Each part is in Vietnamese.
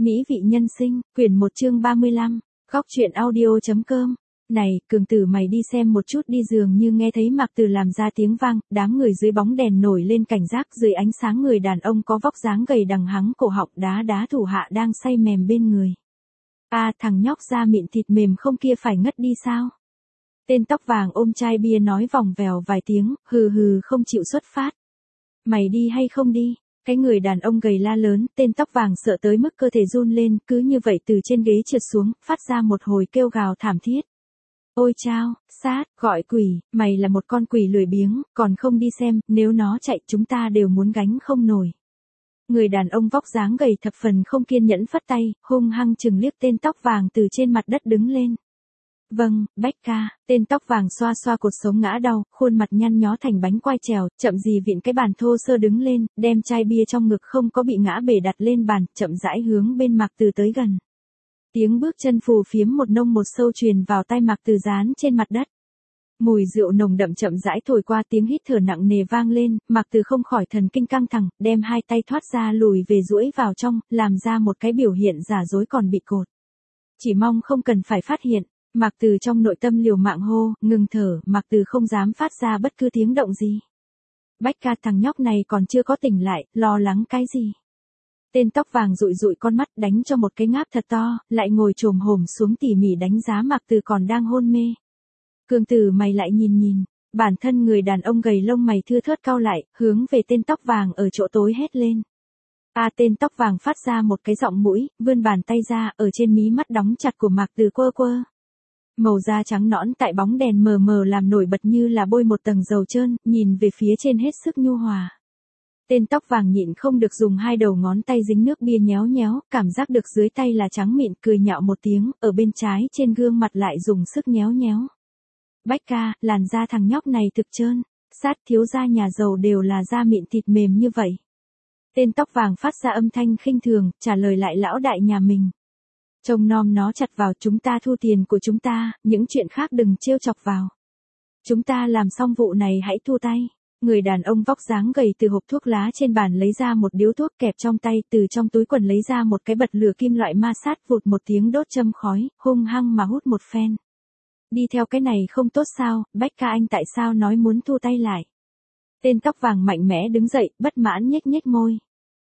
Mỹ vị nhân sinh, quyển 1 chương 35, góc truyện audio.com. Này, cường tử mày đi xem một chút đi, dường như nghe thấy Mạc Từ làm ra tiếng vang, đám người dưới bóng đèn nổi lên cảnh giác, dưới ánh sáng người đàn ông có vóc dáng gầy đằng hắng cổ họng đá thủ hạ đang say mềm bên người. Thằng nhóc da mịn thịt mềm không kia phải ngất đi sao? Tên tóc vàng ôm chai bia nói vòng vèo vài tiếng, hừ không chịu xuất phát. Mày đi hay không đi? Cái người đàn ông gầy la lớn, tên tóc vàng sợ tới mức cơ thể run lên, cứ như vậy từ trên ghế trượt xuống, phát ra một hồi kêu gào thảm thiết. Ôi chao, sát, gọi quỷ, mày là một con quỷ lười biếng, còn không đi xem, nếu nó chạy chúng ta đều muốn gánh không nổi. Người đàn ông vóc dáng gầy thập phần không kiên nhẫn phất tay, hung hăng chừng liếc tên tóc vàng từ trên mặt đất đứng lên. Vâng, Bách ca, tên tóc vàng xoa xoa cột sống ngã đau, khuôn mặt nhăn nhó thành bánh quai trèo, chậm gì vịn cái bàn thô sơ đứng lên, đem chai bia trong ngực không có bị ngã bể đặt lên bàn, chậm rãi hướng bên Mạc Từ tới gần. Tiếng bước chân phù phiếm một nông một sâu truyền vào tai Mạc Từ dán trên mặt đất. Mùi rượu nồng đậm chậm rãi thổi qua, tiếng hít thở nặng nề vang lên, Mạc Từ không khỏi thần kinh căng thẳng, đem hai tay thoát ra lùi về duỗi vào trong, làm ra một cái biểu hiện giả dối còn bị cột. Chỉ mong không cần phải phát hiện. Mạc Từ trong nội tâm liều mạng hô, ngừng thở, Mạc Từ không dám phát ra bất cứ tiếng động gì. Bách ca, thằng nhóc này còn chưa có tỉnh lại, lo lắng cái gì? Tên tóc vàng dụi con mắt đánh cho một cái ngáp thật to, lại ngồi chồm hổm xuống tỉ mỉ đánh giá Mạc Từ còn đang hôn mê. Cường tử mày lại nhìn, bản thân người đàn ông gầy lông mày thưa thớt cau lại, hướng về tên tóc vàng ở chỗ tối hét lên. Tên tóc vàng phát ra một cái giọng mũi, vươn bàn tay ra, ở trên mí mắt đóng chặt của Mạc Từ quơ. Màu da trắng nõn tại bóng đèn mờ mờ làm nổi bật như là bôi một tầng dầu trơn, nhìn về phía trên hết sức nhu hòa. Tên tóc vàng nhịn không được dùng hai đầu ngón tay dính nước bia nhéo, cảm giác được dưới tay là trắng mịn, cười nhạo một tiếng, ở bên trái trên gương mặt lại dùng sức nhéo. Bách ca, làn da thằng nhóc này thực trơn, sát thiếu gia nhà giàu đều là da mịn thịt mềm như vậy. Tên tóc vàng phát ra âm thanh khinh thường, trả lời lại lão đại nhà mình. Trông nom nó chặt vào, chúng ta thu tiền của chúng ta, những chuyện khác đừng trêu chọc vào. Chúng ta làm xong vụ này hãy thu tay. Người đàn ông vóc dáng gầy từ hộp thuốc lá trên bàn lấy ra một điếu thuốc kẹp trong tay, từ trong túi quần lấy ra một cái bật lửa kim loại ma sát, vụt một tiếng đốt châm khói, hung hăng mà hút một phen. Đi theo cái này không tốt sao, Bách ca anh tại sao nói muốn thu tay lại? Tên tóc vàng mạnh mẽ đứng dậy, bất mãn nhếch môi.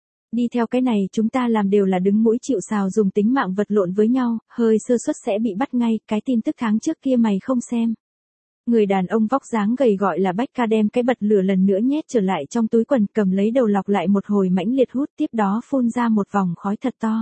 Đi theo cái này chúng ta làm đều là đứng mũi chịu sào, dùng tính mạng vật lộn với nhau, hơi sơ suất sẽ bị bắt ngay, cái tin tức tháng trước kia mày không xem. Người đàn ông vóc dáng gầy gọi là Bách ca đem cái bật lửa lần nữa nhét trở lại trong túi quần, cầm lấy đầu lọc lại một hồi mãnh liệt hút, tiếp đó phun ra một vòng khói thật to.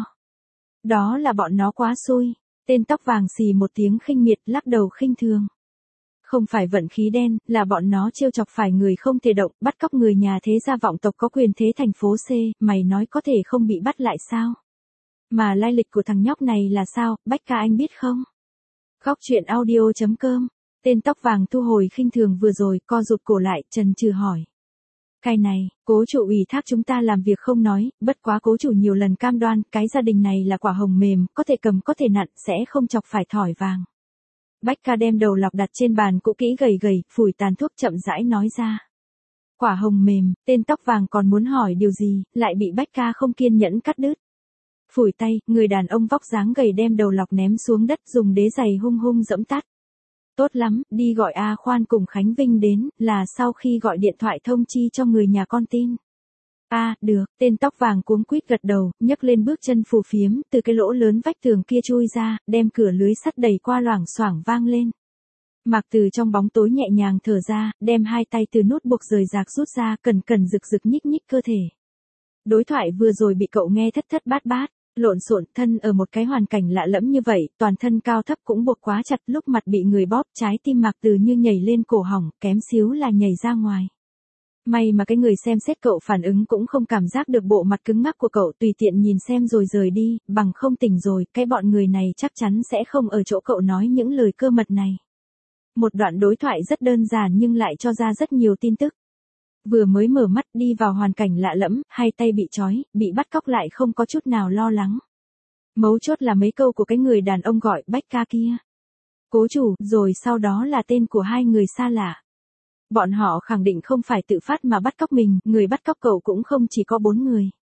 Đó là bọn nó quá xui. Tên tóc vàng xì một tiếng khinh miệt, lắc đầu khinh thường. Không phải vận khí đen, là bọn nó trêu chọc phải người không thể động, bắt cóc người nhà thế gia vọng tộc có quyền thế thành phố C, mày nói có thể không bị bắt lại sao? Mà lai lịch của thằng nhóc này là sao, Bách ca anh biết không? Góc truyện audio.com. Tên tóc vàng thu hồi khinh thường vừa rồi, co rụt cổ lại, chần chừ hỏi. Cái này, cố chủ ủy thác chúng ta làm việc không nói, bất quá cố chủ nhiều lần cam đoan, cái gia đình này là quả hồng mềm, có thể cầm có thể nặn, sẽ không chọc phải thỏi vàng. Bách ca đem đầu lọc đặt trên bàn cũ kỹ gầy, phủi tàn thuốc chậm rãi nói ra. Quả hồng mềm, tên tóc vàng còn muốn hỏi điều gì, lại bị Bách ca không kiên nhẫn cắt đứt. Phủi tay, người đàn ông vóc dáng gầy đem đầu lọc ném xuống đất, dùng đế giày hung dẫm tắt. Tốt lắm, đi gọi A Khoan cùng Khánh Vinh đến, là sau khi gọi điện thoại thông chi cho người nhà con tin. Được, tên tóc vàng cuống quýt gật đầu, nhấc lên bước chân phù phiếm, từ cái lỗ lớn vách tường kia chui ra, đem cửa lưới sắt đẩy qua loảng xoảng vang lên. Mạc Từ trong bóng tối nhẹ nhàng thở ra, đem hai tay từ nút buộc rời rạc rút ra, cẩn rực nhích cơ thể. Đối thoại vừa rồi bị cậu nghe thất bát, lộn xộn, thân ở một cái hoàn cảnh lạ lẫm như vậy, toàn thân cao thấp cũng buộc quá chặt, lúc mặt bị người bóp, trái tim Mạc Từ như nhảy lên cổ họng, kém xíu là nhảy ra ngoài. May mà cái người xem xét cậu phản ứng cũng không cảm giác được bộ mặt cứng ngắc của cậu, tùy tiện nhìn xem rồi rời đi, bằng không tỉnh rồi, cái bọn người này chắc chắn sẽ không ở chỗ cậu nói những lời cơ mật này. Một đoạn đối thoại rất đơn giản nhưng lại cho ra rất nhiều tin tức. Vừa mới mở mắt đi vào hoàn cảnh lạ lẫm, hai tay bị trói, bị bắt cóc lại không có chút nào lo lắng. Mấu chốt là mấy câu của cái người đàn ông gọi Bách ca kia. Cố chủ, rồi sau đó là tên của hai người xa lạ. Bọn họ khẳng định không phải tự phát mà bắt cóc mình, người bắt cóc cậu cũng không chỉ có 4 người.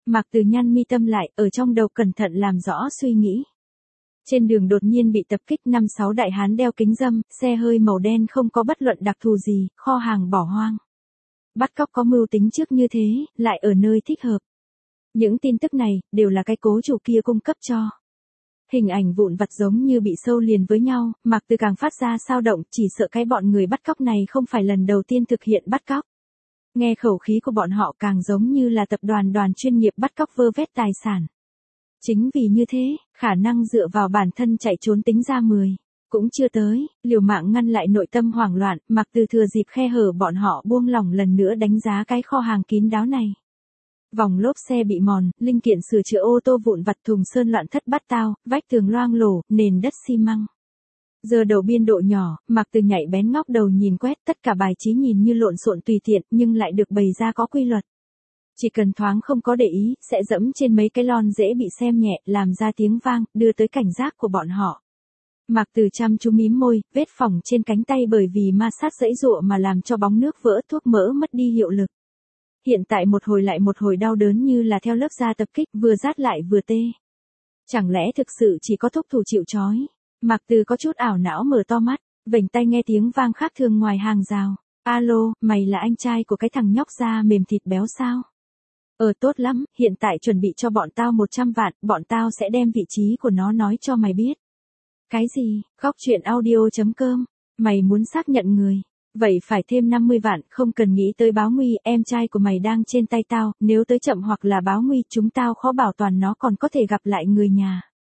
Mạc Từ nhăn mi tâm lại, ở trong đầu cẩn thận làm rõ suy nghĩ. Trên đường đột nhiên bị tập kích 5-6 đại hán đeo kính râm, xe hơi màu đen không có bất luận đặc thù gì, kho hàng bỏ hoang. Bắt cóc có mưu tính trước như thế, lại ở nơi thích hợp. Những tin tức này, đều là cái cố chủ kia cung cấp cho. Hình ảnh vụn vặt giống như bị sâu liền với nhau, Mạc Từ càng phát ra sao động, chỉ sợ cái bọn người bắt cóc này không phải lần đầu tiên thực hiện bắt cóc. Nghe khẩu khí của bọn họ càng giống như là tập đoàn chuyên nghiệp bắt cóc vơ vét tài sản. Chính vì như thế, khả năng dựa vào bản thân chạy trốn tính ra 10. Cũng chưa tới, liều mạng ngăn lại nội tâm hoảng loạn, Mạc Từ thừa dịp khe hở bọn họ buông lỏng lần nữa đánh giá cái kho hàng kín đáo này. Vòng lốp xe bị mòn, linh kiện sửa chữa ô tô vụn vặt thùng sơn loạn thất bát tao, vách tường loang lổ, nền đất xi măng. Giờ đầu biên độ nhỏ, Mạc Từ nhạy bén ngóc đầu nhìn quét, tất cả bài trí nhìn như lộn xộn tùy tiện nhưng lại được bày ra có quy luật. Chỉ cần thoáng không có để ý, sẽ dẫm trên mấy cái lon dễ bị xem nhẹ, làm ra tiếng vang, đưa tới cảnh giác của bọn họ. Mạc Từ chăm chú mím môi, vết phỏng trên cánh tay bởi vì ma sát giãy giụa mà làm cho bóng nước vỡ, thuốc mỡ mất đi hiệu lực. Hiện tại một hồi lại một hồi đau đớn như là theo lớp da tập kích, vừa rát lại vừa tê. Chẳng lẽ thực sự chỉ có thuốc thủ chịu trói? Mạc Từ có chút ảo não mở to mắt, vểnh tay nghe tiếng vang khác thường ngoài hàng rào. Alo, mày là anh trai của cái thằng nhóc da mềm thịt béo sao? Tốt lắm, hiện tại chuẩn bị cho bọn tao 100 vạn, bọn tao sẽ đem vị trí của nó nói cho mày biết. Cái gì? Góc truyện audio.com. Mày muốn xác nhận người. Vậy phải thêm 50 vạn, không cần nghĩ tới báo nguy, em trai của mày đang trên tay tao, nếu tới chậm hoặc là báo nguy, chúng tao khó bảo toàn nó còn có thể gặp lại người nhà.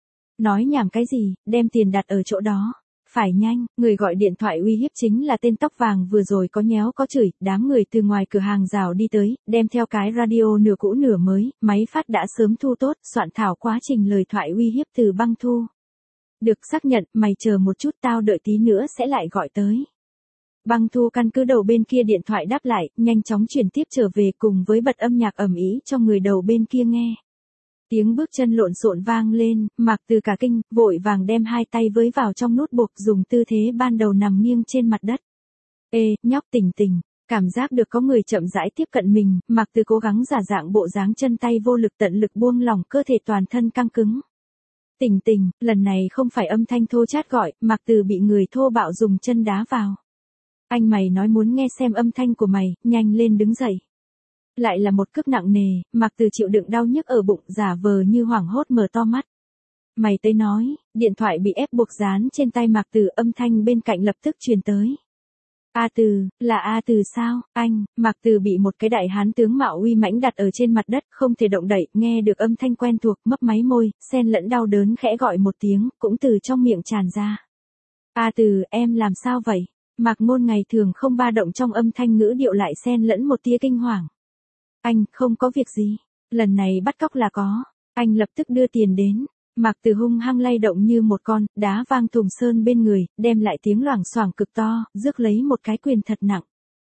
Nói nhảm cái gì, đem tiền đặt ở chỗ đó. Phải nhanh, người gọi điện thoại uy hiếp chính là tên tóc vàng vừa rồi có nhéo có chửi, đám người từ ngoài cửa hàng rào đi tới, đem theo cái radio nửa cũ nửa mới, máy phát đã sớm thu tốt, soạn thảo quá trình lời thoại uy hiếp từ Băng Thu. Được xác nhận, mày chờ một chút tao đợi tí nữa sẽ lại gọi tới. Băng Thu căn cứ đầu bên kia điện thoại đáp lại, nhanh chóng chuyển tiếp trở về cùng với bật âm nhạc ầm ĩ cho người đầu bên kia nghe. Tiếng bước chân lộn xộn vang lên, Mạc Từ cả kinh, vội vàng đem hai tay với vào trong nút buộc dùng tư thế ban đầu nằm nghiêng trên mặt đất. Ê, nhóc tỉnh tỉnh, cảm giác được có người chậm rãi tiếp cận mình, Mạc Từ cố gắng giả dạng bộ dáng chân tay vô lực tận lực buông lỏng cơ thể toàn thân căng cứng. Tỉnh tỉnh, lần này không phải âm thanh thô chát gọi, Mạc Từ bị người thô bạo dùng chân đá vào. Anh mày nói muốn nghe xem âm thanh của mày, nhanh lên đứng dậy. Lại là một cước nặng nề, Mạc Từ chịu đựng đau nhức ở bụng, giả vờ như hoảng hốt mở to mắt. Mày tới nói, điện thoại bị ép buộc dán trên tay Mạc Từ, âm thanh bên cạnh lập tức truyền tới. A Từ, là A Từ sao, anh? Mạc Từ bị một cái đại hán tướng mạo uy mãnh đặt ở trên mặt đất, không thể động đậy, nghe được âm thanh quen thuộc, mấp máy môi, xen lẫn đau đớn khẽ gọi một tiếng, cũng từ trong miệng tràn ra. A Từ, em làm sao vậy? Mạc Ngôn ngày thường không ba động trong âm thanh ngữ điệu lại xen lẫn một tia kinh hoàng. Anh, không có việc gì. Lần này bắt cóc là có. Anh lập tức đưa tiền đến. Mạc Từ hung hăng lay động như một con, đá vang thùng sơn bên người, đem lại tiếng loảng xoảng cực to, rước lấy một cái quyền thật nặng.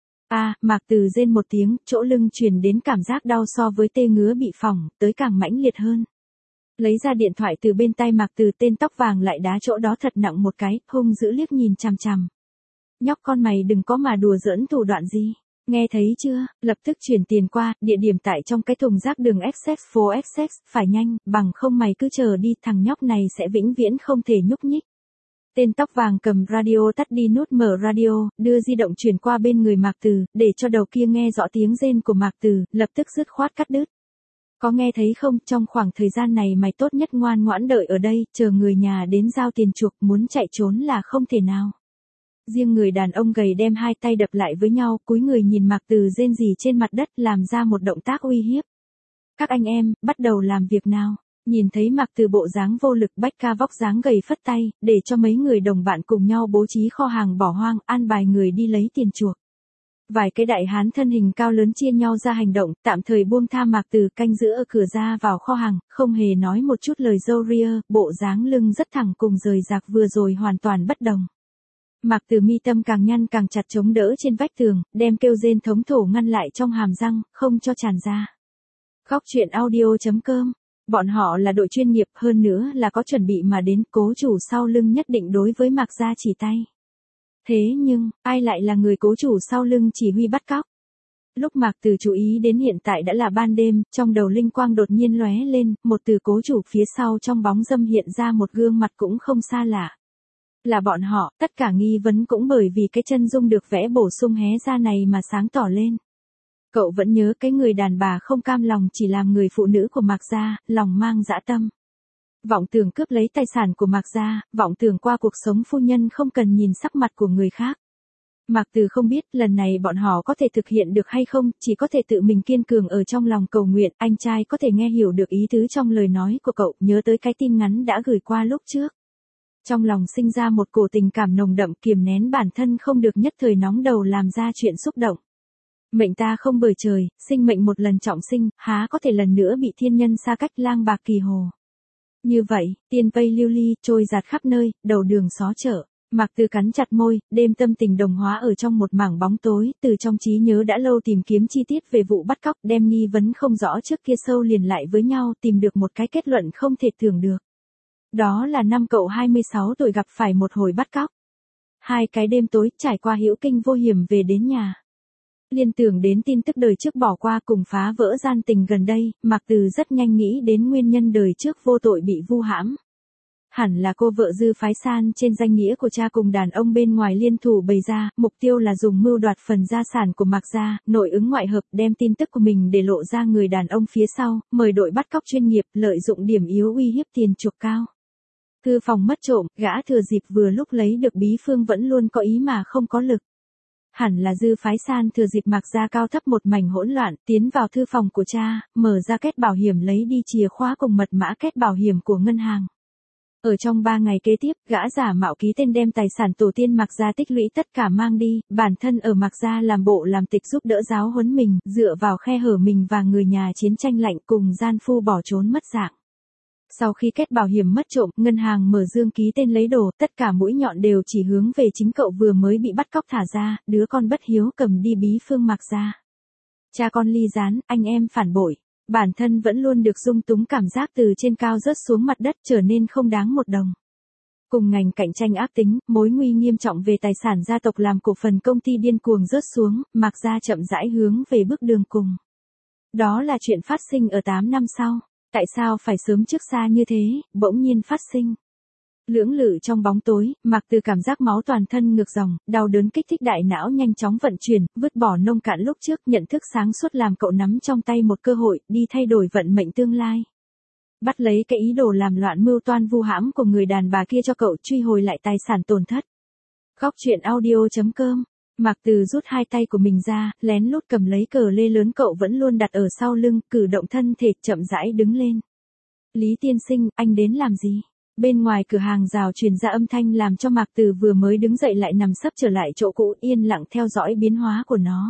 Mạc Từ rên một tiếng, chỗ lưng truyền đến cảm giác đau so với tê ngứa bị phỏng, tới càng mãnh liệt hơn. Lấy ra điện thoại từ bên tay Mạc Từ, tên tóc vàng lại đá chỗ đó thật nặng một cái, hung dữ liếc nhìn chằm chằm. Nhóc con mày đừng có mà đùa giỡn thủ đoạn gì. Nghe thấy chưa, lập tức chuyển tiền qua, địa điểm tại trong cái thùng rác đường XX phố XX, phải nhanh, bằng không mày cứ chờ đi, thằng nhóc này sẽ vĩnh viễn không thể nhúc nhích. Tên tóc vàng cầm radio tắt đi nút mở radio, đưa di động chuyển qua bên người Mạc Từ, để cho đầu kia nghe rõ tiếng rên của Mạc Từ, lập tức dứt khoát cắt đứt. Có nghe thấy không, trong khoảng thời gian này mày tốt nhất ngoan ngoãn đợi ở đây, chờ người nhà đến giao tiền chuộc, muốn chạy trốn là không thể nào. Riêng người đàn ông gầy đem hai tay đập lại với nhau, cúi người nhìn Mạc Từ rên rỉ trên mặt đất, làm ra một động tác uy hiếp. Các anh em, bắt đầu làm việc nào. Nhìn thấy Mạc Từ bộ dáng vô lực, Bách Ca vóc dáng gầy phất tay, để cho mấy người đồng bạn cùng nhau bố trí kho hàng bỏ hoang, an bài người đi lấy tiền chuộc. Vài cái đại hán thân hình cao lớn chia nhau ra hành động, tạm thời buông tha Mạc Từ, canh giữ ở cửa ra vào kho hàng, không hề nói một chút lời râu ria, bộ dáng lưng rất thẳng cùng rời rạc vừa rồi hoàn toàn bất đồng. Mạc Từ mi tâm càng nhăn càng chặt chống đỡ trên vách tường, đem kêu rên thống thổ ngăn lại trong hàm răng, không cho tràn ra. Góc truyện audio.com. Bọn họ là đội chuyên nghiệp, hơn nữa là có chuẩn bị mà đến, cố chủ sau lưng nhất định đối với Mạc gia chỉ tay. Thế nhưng, ai lại là người cố chủ sau lưng chỉ huy bắt cóc? Lúc Mạc Từ chú ý đến hiện tại đã là ban đêm, trong đầu linh quang đột nhiên lóe lên, một Từ Cố chủ phía sau trong bóng râm hiện ra một gương mặt cũng không xa lạ. Là bọn họ, tất cả nghi vấn cũng bởi vì cái chân dung được vẽ bổ sung hé ra này mà sáng tỏ lên. Cậu vẫn nhớ cái người đàn bà không cam lòng chỉ làm người phụ nữ của Mạc gia, lòng mang dã tâm. Vọng tưởng cướp lấy tài sản của Mạc gia, vọng tưởng qua cuộc sống phu nhân không cần nhìn sắc mặt của người khác. Mạc Từ không biết lần này bọn họ có thể thực hiện được hay không, chỉ có thể tự mình kiên cường ở trong lòng cầu nguyện, anh trai có thể nghe hiểu được ý tứ trong lời nói của cậu, nhớ tới cái tin ngắn đã gửi qua lúc trước. Trong lòng sinh ra một cổ tình cảm nồng đậm, kiềm nén bản thân không được nhất thời nóng đầu làm ra chuyện xúc động. Mệnh ta không bởi trời, sinh mệnh một lần trọng sinh, há có thể lần nữa bị thiên nhân xa cách lang bạc kỳ hồ. Như vậy, tiên vây lưu ly, trôi giạt khắp nơi, đầu đường xó chợ. Mạc Từ cắn chặt môi, đêm tâm tình đồng hóa ở trong một mảng bóng tối, từ trong trí nhớ đã lâu tìm kiếm chi tiết về vụ bắt cóc, đem nghi vấn không rõ trước kia sâu liền lại với nhau, tìm được một cái kết luận không thể tưởng được. Đó là năm cậu 26 tuổi gặp phải một hồi bắt cóc. Hai cái đêm tối, trải qua hữu kinh vô hiểm về đến nhà. Liên tưởng đến tin tức đời trước bỏ qua cùng phá vỡ gian tình gần đây, Mạc Từ rất nhanh nghĩ đến nguyên nhân đời trước vô tội bị vu hãm. Hẳn là cô vợ Dư Phái San trên danh nghĩa của cha cùng đàn ông bên ngoài liên thủ bày ra, mục tiêu là dùng mưu đoạt phần gia sản của Mạc gia, nội ứng ngoại hợp đem tin tức của mình để lộ ra người đàn ông phía sau, mời đội bắt cóc chuyên nghiệp, lợi dụng điểm yếu uy hiếp tiền chuộc cao. Thư phòng mất trộm, gã thừa dịp vừa lúc lấy được bí phương vẫn luôn có ý mà không có lực. Hẳn là Dư Phái San thừa dịp Mạc gia cao thấp một mảnh hỗn loạn, tiến vào thư phòng của cha, mở ra két bảo hiểm lấy đi chìa khóa cùng mật mã két bảo hiểm của ngân hàng. Ở trong 3 ngày kế tiếp, gã giả mạo ký tên đem tài sản tổ tiên Mạc gia tích lũy tất cả mang đi, bản thân ở Mạc gia làm bộ làm tịch giúp đỡ giáo huấn mình, dựa vào khe hở mình và người nhà chiến tranh lạnh cùng gian phu bỏ trốn mất dạng. Sau khi két bảo hiểm mất trộm, ngân hàng mở dương ký tên lấy đồ, tất cả mũi nhọn đều chỉ hướng về chính cậu vừa mới bị bắt cóc thả ra, đứa con bất hiếu cầm đi bí phương Mạc gia. Cha con ly gián, anh em phản bội. Bản thân vẫn luôn được dung túng cảm giác từ trên cao rớt xuống mặt đất trở nên không đáng một đồng. Cùng ngành cạnh tranh ác tính, mối nguy nghiêm trọng về tài sản gia tộc làm cổ phần công ty điên cuồng rớt xuống, Mạc gia chậm rãi hướng về bước đường cùng. Đó là chuyện phát sinh ở 8 năm sau. Tại sao phải sớm trước xa như thế, bỗng nhiên phát sinh. Lưỡng lự trong bóng tối, Mạc Từ cảm giác máu toàn thân ngược dòng, đau đớn kích thích đại não nhanh chóng vận chuyển, vứt bỏ nông cạn lúc trước, nhận thức sáng suốt làm cậu nắm trong tay một cơ hội, đi thay đổi vận mệnh tương lai. Bắt lấy cái ý đồ làm loạn mưu toan vu hãm của người đàn bà kia cho cậu truy hồi lại tài sản tổn thất. Góc truyện audio.com. Mạc Từ rút hai tay của mình ra, lén lút cầm lấy cờ lê lớn cậu vẫn luôn đặt ở sau lưng, cử động thân thể, chậm rãi đứng lên. Lý tiên sinh, anh đến làm gì? Bên ngoài cửa hàng rào truyền ra âm thanh làm cho Mạc Từ vừa mới đứng dậy lại nằm sấp trở lại chỗ cũ, yên lặng theo dõi biến hóa của nó.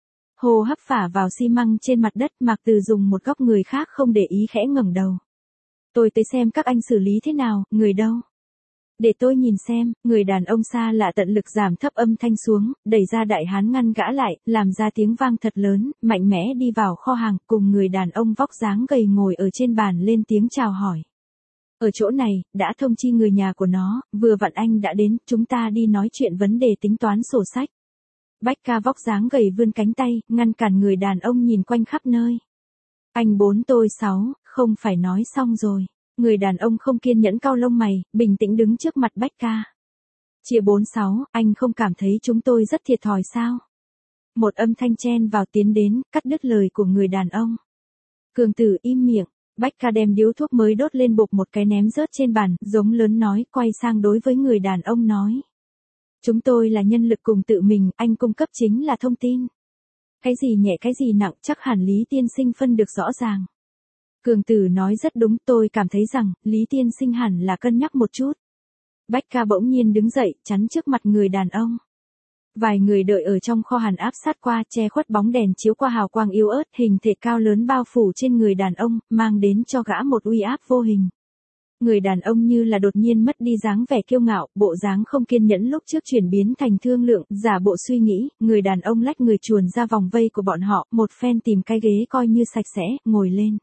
Hô hấp phả vào xi măng trên mặt đất, Mạc Từ dùng một góc người khác không để ý khẽ ngẩng đầu. Tôi tới xem các anh xử lý thế nào, người đâu? Để tôi nhìn xem, người đàn ông xa lạ tận lực giảm thấp âm thanh xuống, đẩy ra đại hán ngăn gã lại, làm ra tiếng vang thật lớn, mạnh mẽ đi vào kho hàng, cùng người đàn ông vóc dáng gầy ngồi ở trên bàn lên tiếng chào hỏi. Ở chỗ này, đã thông chi người nhà của nó, vừa vặn anh đã đến, chúng ta đi nói chuyện vấn đề tính toán sổ sách. Bách ca vóc dáng gầy vươn cánh tay, ngăn cản người đàn ông nhìn quanh khắp nơi. Anh 4 tôi 6, không phải nói xong rồi. Người đàn ông không kiên nhẫn cau lông mày, bình tĩnh đứng trước mặt Bách ca. Chia 46, anh không cảm thấy chúng tôi rất thiệt thòi sao? Một âm thanh chen vào tiến đến, cắt đứt lời của người đàn ông. Cường tử im miệng, Bách ca đem điếu thuốc mới đốt lên bục một cái ném rớt trên bàn, giống lớn nói, quay sang đối với người đàn ông nói. Chúng tôi là nhân lực cùng tự mình, anh cung cấp chính là thông tin. Cái gì nhẹ cái gì nặng chắc hẳn Lý tiên sinh phân được rõ ràng. Cường tử nói rất đúng, tôi cảm thấy rằng, Lý tiên sinh hẳn là cân nhắc một chút. Bách ca bỗng nhiên đứng dậy, chắn trước mặt người đàn ông. Vài người đợi ở trong kho hàng áp sát qua, che khuất bóng đèn chiếu qua hào quang yếu ớt, hình thể cao lớn bao phủ trên người đàn ông, mang đến cho gã một uy áp vô hình. Người đàn ông như là đột nhiên mất đi dáng vẻ kiêu ngạo, bộ dáng không kiên nhẫn lúc trước chuyển biến thành thương lượng, giả bộ suy nghĩ, người đàn ông lách người chuồn ra vòng vây của bọn họ, một phen tìm cái ghế coi như sạch sẽ, ngồi lên.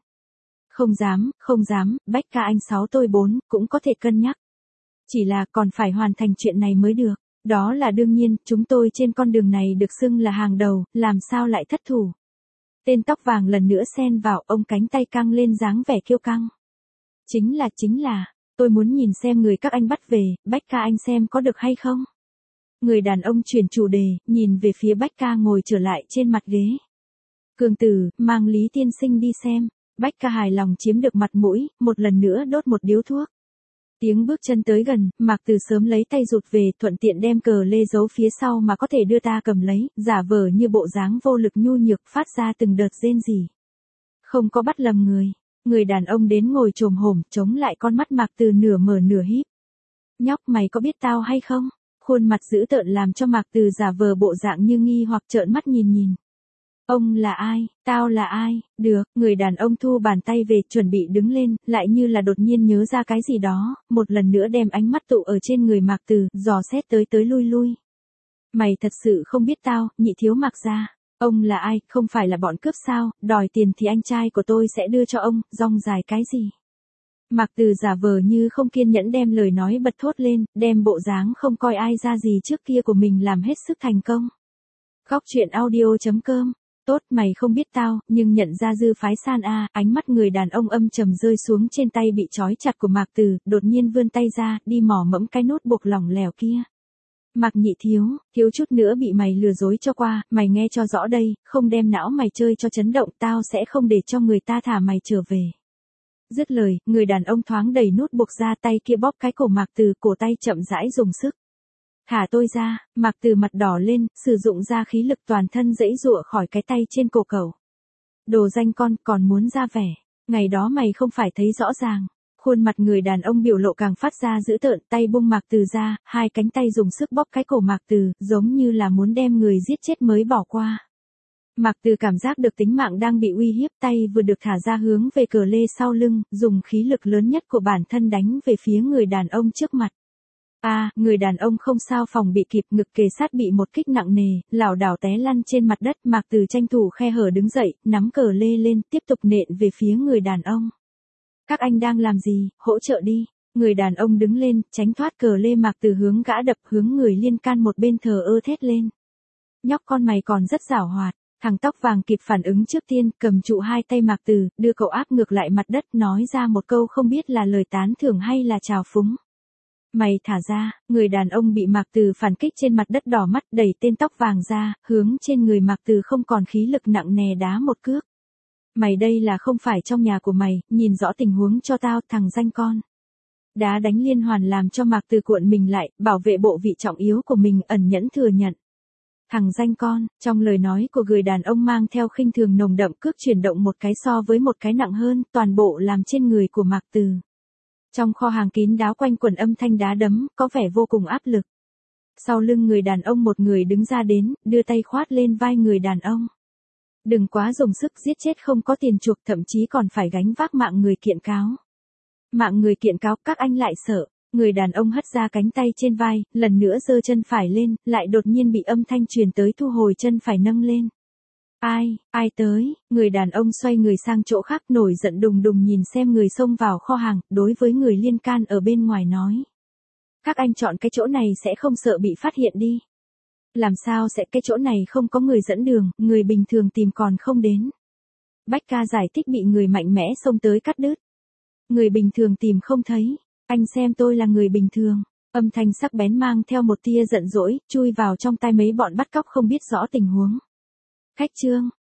Không dám, Bách ca anh 6 tôi 4, cũng có thể cân nhắc. Chỉ là còn phải hoàn thành chuyện này mới được. Đó là đương nhiên, chúng tôi trên con đường này được xưng là hàng đầu, làm sao lại thất thủ. Tên tóc vàng lần nữa xen vào, ông cánh tay căng lên dáng vẻ kiêu căng. Chính là, tôi muốn nhìn xem người các anh bắt về, Bách ca anh xem có được hay không. Người đàn ông chuyển chủ đề, nhìn về phía Bách ca ngồi trở lại trên mặt ghế. Cường tử, mang Lý tiên sinh đi xem. Bách ca hài lòng chiếm được mặt mũi, một lần nữa đốt một điếu thuốc. Tiếng bước chân tới gần, Mạc Từ sớm lấy tay rụt về, thuận tiện đem cờ lê giấu phía sau mà có thể đưa ta cầm lấy, giả vờ như bộ dáng vô lực nhu nhược phát ra từng đợt rên rỉ. Không có bắt lầm người. Người đàn ông đến ngồi chồm hổm, chống lại con mắt Mạc Từ nửa mở nửa híp. Nhóc mày có biết tao hay không? Khuôn mặt dữ tợn làm cho Mạc Từ giả vờ bộ dạng như nghi hoặc trợn mắt nhìn. Ông là ai, tao là ai, được, người đàn ông thu bàn tay về chuẩn bị đứng lên, lại như là đột nhiên nhớ ra cái gì đó, một lần nữa đem ánh mắt tụ ở trên người Mạc Từ, dò xét tới lui. Mày thật sự không biết tao, nhị thiếu Mạc gia. Ông là ai, không phải là bọn cướp sao, đòi tiền thì anh trai của tôi sẽ đưa cho ông, rong dài cái gì. Mạc Từ giả vờ như không kiên nhẫn đem lời nói bật thốt lên, đem bộ dáng không coi ai ra gì trước kia của mình làm hết sức thành công. Góc truyện audio.com. Tốt, mày không biết tao, nhưng nhận ra Dư Phái San a, ánh mắt người đàn ông âm trầm rơi xuống trên tay bị trói chặt của Mạc Từ, đột nhiên vươn tay ra, đi mò mẫm cái nút buộc lỏng lẻo kia. Mạc nhị thiếu chút nữa bị mày lừa dối cho qua, mày nghe cho rõ đây, không đem não mày chơi cho chấn động, tao sẽ không để cho người ta thả mày trở về. Dứt lời, người đàn ông thoáng đẩy nút buộc ra, tay kia bóp cái cổ Mạc Từ, cổ tay chậm rãi dùng sức. Thả tôi ra, Mạc Từ mặt đỏ lên, sử dụng ra khí lực toàn thân giãy giụa khỏi cái tay trên cổ cậu. Đồ danh con, còn muốn ra vẻ, ngày đó mày không phải thấy rõ ràng. Khuôn mặt người đàn ông biểu lộ càng phát ra dữ tợn, tay bung Mạc Từ ra, hai cánh tay dùng sức bóp cái cổ Mạc Từ, giống như là muốn đem người giết chết mới bỏ qua. Mạc Từ cảm giác được tính mạng đang bị uy hiếp, tay vừa được thả ra hướng về cờ lê sau lưng, dùng khí lực lớn nhất của bản thân đánh về phía người đàn ông trước mặt. Người đàn ông không sao phòng bị kịp, ngực kề sát bị một kích nặng nề, lảo đảo té lăn trên mặt đất. Mạc Từ tranh thủ khe hở đứng dậy, nắm cờ lê lên, tiếp tục nện về phía người đàn ông. Các anh đang làm gì, hỗ trợ đi. Người đàn ông đứng lên, tránh thoát cờ lê. Mạc Từ hướng gã đập, hướng người liên can một bên thờ ơ thét lên. Nhóc con mày còn rất giảo hoạt. Thằng tóc vàng kịp phản ứng trước tiên, cầm trụ hai tay Mạc Từ, đưa cậu áp ngược lại mặt đất, nói ra một câu không biết là lời tán thưởng hay là trào phúng. Mày thả ra, người đàn ông bị Mạc Từ phản kích trên mặt đất đỏ mắt, đẩy tên tóc vàng ra, hướng trên người Mạc Từ không còn khí lực nặng nề đá một cước. Mày đây là không phải trong nhà của mày, nhìn rõ tình huống cho tao, thằng danh con. Đá đánh liên hoàn làm cho Mạc Từ cuộn mình lại, bảo vệ bộ vị trọng yếu của mình, ẩn nhẫn thừa nhận. Thằng danh con, trong lời nói của người đàn ông mang theo khinh thường nồng đậm, cước chuyển động một cái so với một cái nặng hơn, toàn bộ làm trên người của Mạc Từ. Trong kho hàng kín đáo quanh quẩn âm thanh đá đấm, có vẻ vô cùng áp lực. Sau lưng người đàn ông một người đứng ra đến, đưa tay khoát lên vai người đàn ông. Đừng quá dùng sức, giết chết không có tiền chuộc, thậm chí còn phải gánh vác mạng người kiện cáo. Mạng người kiện cáo, các anh lại sợ. Người đàn ông hất ra cánh tay trên vai, lần nữa giơ chân phải lên, lại đột nhiên bị âm thanh truyền tới, thu hồi chân phải nâng lên. Ai tới, người đàn ông xoay người sang chỗ khác, nổi giận đùng đùng nhìn xem người xông vào kho hàng, đối với người liên can ở bên ngoài nói. Các anh chọn cái chỗ này sẽ không sợ bị phát hiện đi. Làm sao sẽ, cái chỗ này không có người dẫn đường, người bình thường tìm còn không đến. Bách ca giải thích bị người mạnh mẽ xông tới cắt đứt. Người bình thường tìm không thấy, anh xem tôi là người bình thường. Âm thanh sắc bén mang theo một tia giận dỗi, chui vào trong tai mấy bọn bắt cóc không biết rõ tình huống. Khách trương,